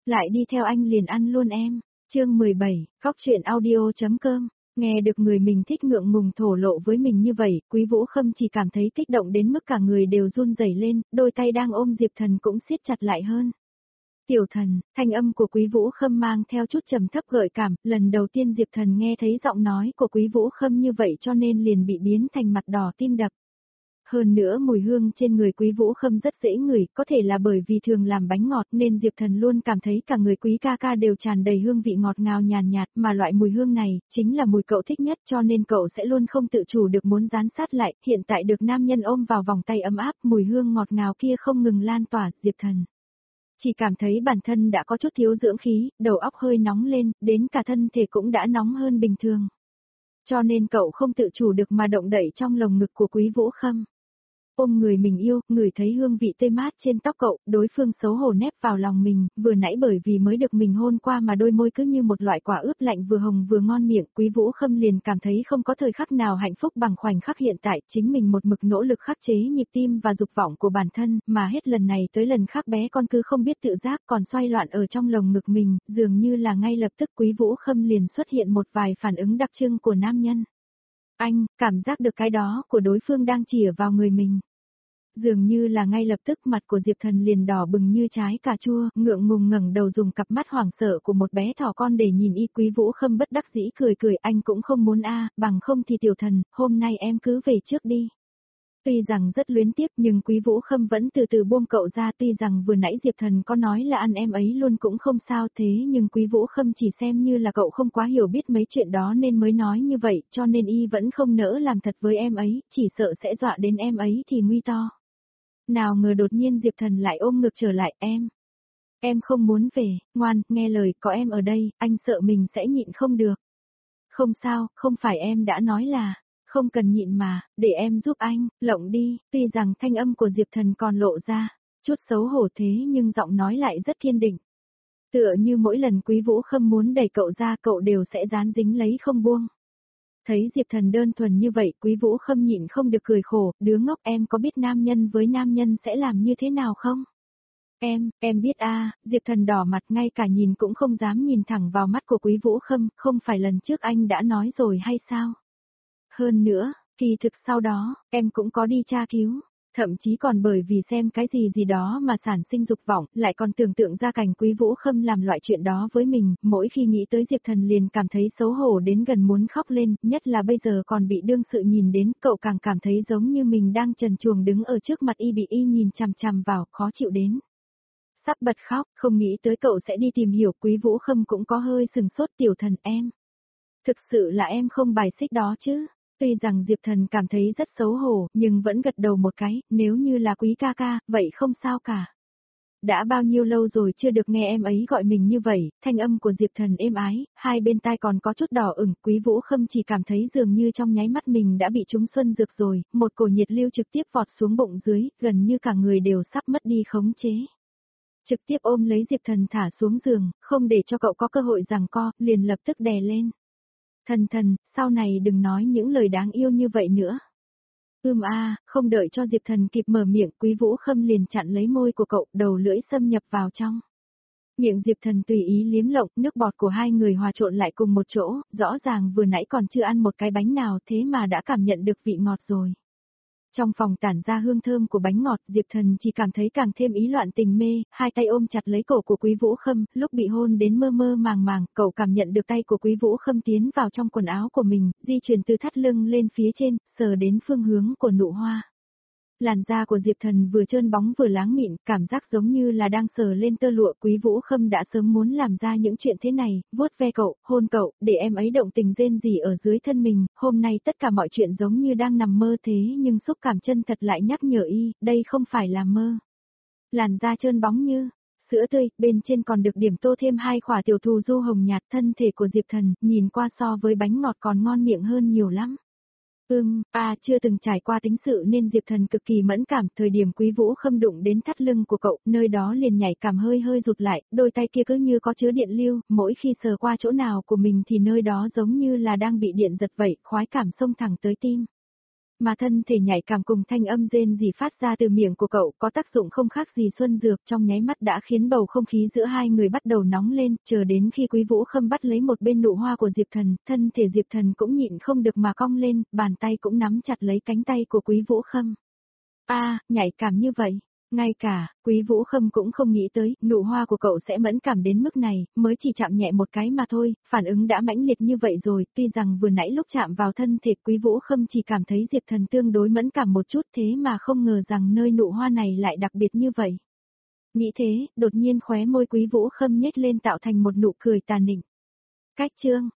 Lại đi theo anh liền ăn luôn em. Chương 17, Khóc chuyện audio.com. Nghe được người mình thích ngượng ngùng thổ lộ với mình như vậy, Quý Vũ Khâm chỉ cảm thấy kích động đến mức cả người đều run rẩy lên, đôi tay đang ôm Diệp Thần cũng siết chặt lại hơn. Tiểu Thần, thanh âm của Quý Vũ Khâm mang theo chút trầm thấp gợi cảm, lần đầu tiên Diệp Thần nghe thấy giọng nói của Quý Vũ Khâm như vậy cho nên liền bị biến thành mặt đỏ tim đập. Hơn nữa mùi hương trên người Quý Vũ Khâm rất dễ ngửi, có thể là bởi vì thường làm bánh ngọt nên Diệp Thần luôn cảm thấy cả người Quý ca ca đều tràn đầy hương vị ngọt ngào nhàn nhạt, mà loại mùi hương này chính là mùi cậu thích nhất cho nên cậu sẽ luôn không tự chủ được muốn dán sát lại, hiện tại được nam nhân ôm vào vòng tay ấm áp, mùi hương ngọt ngào kia không ngừng lan tỏa, Diệp Thần chỉ cảm thấy bản thân đã có chút thiếu dưỡng khí, đầu óc hơi nóng lên, đến cả thân thể cũng đã nóng hơn bình thường. Cho nên cậu không tự chủ được mà động đậy trong lồng ngực của Quý Vũ Khâm. Ôm người mình yêu, ngửi thấy hương vị tươi mát trên tóc cậu, đối phương xấu hổ nép vào lòng mình, vừa nãy bởi vì mới được mình hôn qua mà đôi môi cứ như một loại quả ướp lạnh vừa hồng vừa ngon miệng, Quý Vũ Khâm liền cảm thấy không có thời khắc nào hạnh phúc bằng khoảnh khắc hiện tại, chính mình một mực nỗ lực khắc chế nhịp tim và dục vọng của bản thân, mà hết lần này tới lần khác bé con cứ không biết tự giác còn xoay loạn ở trong lồng ngực mình, dường như là ngay lập tức Quý Vũ Khâm liền xuất hiện một vài phản ứng đặc trưng của nam nhân. Anh, cảm giác được cái đó của đối phương đang chìa vào người mình. Dường như là ngay lập tức mặt của Diệp Thần liền đỏ bừng như trái cà chua, ngượng ngùng ngẩng đầu dùng cặp mắt hoảng sợ của một bé thỏ con để nhìn y. Quý Vũ Khâm bất đắc dĩ cười cười, anh cũng không muốn bằng không thì Tiểu Thần, hôm nay em cứ về trước đi. Tuy rằng rất luyến tiếc nhưng Quý Vũ Khâm vẫn từ từ buông cậu ra, tuy rằng vừa nãy Diệp Thần có nói là ăn em ấy luôn cũng không sao thế nhưng Quý Vũ Khâm chỉ xem như là cậu không quá hiểu biết mấy chuyện đó nên mới nói như vậy, cho nên y vẫn không nỡ làm thật với em ấy, chỉ sợ sẽ dọa đến em ấy thì nguy to. Nào ngờ đột nhiên Diệp Thần lại ôm ngược trở lại, em không muốn về, ngoan, nghe lời, có em ở đây, anh sợ mình sẽ nhịn không được. Không sao, không phải em đã nói là, không cần nhịn mà, để em giúp anh, lộng đi, tuy rằng thanh âm của Diệp Thần còn lộ ra, chút xấu hổ thế nhưng giọng nói lại rất kiên định. Tựa như mỗi lần Quý Vũ Khâm muốn đẩy cậu ra cậu đều sẽ dán dính lấy không buông. Thấy Diệp Thần đơn thuần như vậy, Quý Vũ Khâm nhịn không được cười khổ, đứa ngốc em có biết nam nhân với nam nhân sẽ làm như thế nào không? Em biết Diệp Thần đỏ mặt ngay cả nhìn cũng không dám nhìn thẳng vào mắt của Quý Vũ Khâm, không phải lần trước anh đã nói rồi hay sao? Hơn nữa, kỳ thực sau đó, em cũng có đi tra cứu. Thậm chí còn bởi vì xem cái gì đó mà sản sinh dục vọng, lại còn tưởng tượng ra cảnh Quý Vũ Khâm làm loại chuyện đó với mình, mỗi khi nghĩ tới Diệp Thần liền cảm thấy xấu hổ đến gần muốn khóc lên, nhất là bây giờ còn bị đương sự nhìn đến, cậu càng cảm thấy giống như mình đang trần truồng đứng ở trước mặt y bị y nhìn chằm chằm vào, khó chịu đến. Sắp bật khóc, không nghĩ tới cậu sẽ đi tìm hiểu, Quý Vũ Khâm cũng có hơi sừng sốt. Tiểu Thần em. Thực sự là em không bài xích đó chứ. Tuy rằng Diệp Thần cảm thấy rất xấu hổ, nhưng vẫn gật đầu một cái, nếu như là Quý ca ca, vậy không sao cả. Đã bao nhiêu lâu rồi chưa được nghe em ấy gọi mình như vậy, thanh âm của Diệp Thần êm ái, hai bên tai còn có chút đỏ ửng, Quý Vũ Khâm chỉ cảm thấy dường như trong nháy mắt mình đã bị trúng xuân dược rồi, một cổ nhiệt lưu trực tiếp vọt xuống bụng dưới, gần như cả người đều sắp mất đi khống chế. Trực tiếp ôm lấy Diệp Thần thả xuống giường, không để cho cậu có cơ hội giằng co, liền lập tức đè lên. Thần, sau này đừng nói những lời đáng yêu như vậy nữa. Không đợi cho Diệp Thần kịp mở miệng, Quý Vũ Khâm liền chặn lấy môi của cậu, đầu lưỡi xâm nhập vào trong. Miệng Diệp Thần tùy ý liếm lộng, nước bọt của hai người hòa trộn lại cùng một chỗ, rõ ràng vừa nãy còn chưa ăn một cái bánh nào thế mà đã cảm nhận được vị ngọt rồi. Trong phòng tản ra hương thơm của bánh ngọt, Diệp Thần chỉ cảm thấy càng thêm ý loạn tình mê, hai tay ôm chặt lấy cổ của Quý Vũ Khâm, lúc bị hôn đến mơ mơ màng màng, cậu cảm nhận được tay của Quý Vũ Khâm tiến vào trong quần áo của mình, di chuyển từ thắt lưng lên phía trên, sờ đến phương hướng của nụ hoa. Làn da của Diệp Thần vừa trơn bóng vừa láng mịn, cảm giác giống như là đang sờ lên tơ lụa. Quý Vũ Khâm đã sớm muốn làm ra những chuyện thế này, vuốt ve cậu, hôn cậu, để em ấy động tình rên rỉ ở dưới thân mình, hôm nay tất cả mọi chuyện giống như đang nằm mơ thế nhưng xúc cảm chân thật lại nhắc nhở y, đây không phải là mơ. Làn da trơn bóng như sữa tươi, bên trên còn được điểm tô thêm hai khỏa tiểu thù du hồng nhạt, thân thể của Diệp Thần, nhìn qua so với bánh ngọt còn ngon miệng hơn nhiều lắm. Chưa từng trải qua tính sự nên Diệp Thần cực kỳ mẫn cảm, thời điểm Quý Vũ Khâm đụng đến thắt lưng của cậu, nơi đó liền nhảy cảm hơi rụt lại, đôi tay kia cứ như có chứa điện lưu, mỗi khi sờ qua chỗ nào của mình thì nơi đó giống như là đang bị điện giật vậy, khoái cảm xông thẳng tới tim. Mà thân thể nhạy cảm cùng thanh âm rên rỉ phát ra từ miệng của cậu có tác dụng không khác gì xuân dược, trong nháy mắt đã khiến bầu không khí giữa hai người bắt đầu nóng lên, chờ đến khi Quý Vũ Khâm bắt lấy một bên nụ hoa của Diệp Thần, thân thể Diệp Thần cũng nhịn không được mà cong lên, bàn tay cũng nắm chặt lấy cánh tay của Quý Vũ Khâm. Nhạy cảm như vậy. Ngay cả, Quý Vũ Khâm cũng không nghĩ tới, nụ hoa của cậu sẽ mẫn cảm đến mức này, mới chỉ chạm nhẹ một cái mà thôi, phản ứng đã mãnh liệt như vậy rồi, tuy rằng vừa nãy lúc chạm vào thân thể Quý Vũ Khâm chỉ cảm thấy Diệp Thần tương đối mẫn cảm một chút thế mà không ngờ rằng nơi nụ hoa này lại đặc biệt như vậy. Nghĩ thế, đột nhiên khóe môi Quý Vũ Khâm nhếch lên tạo thành một nụ cười tà nịnh. Cách chương,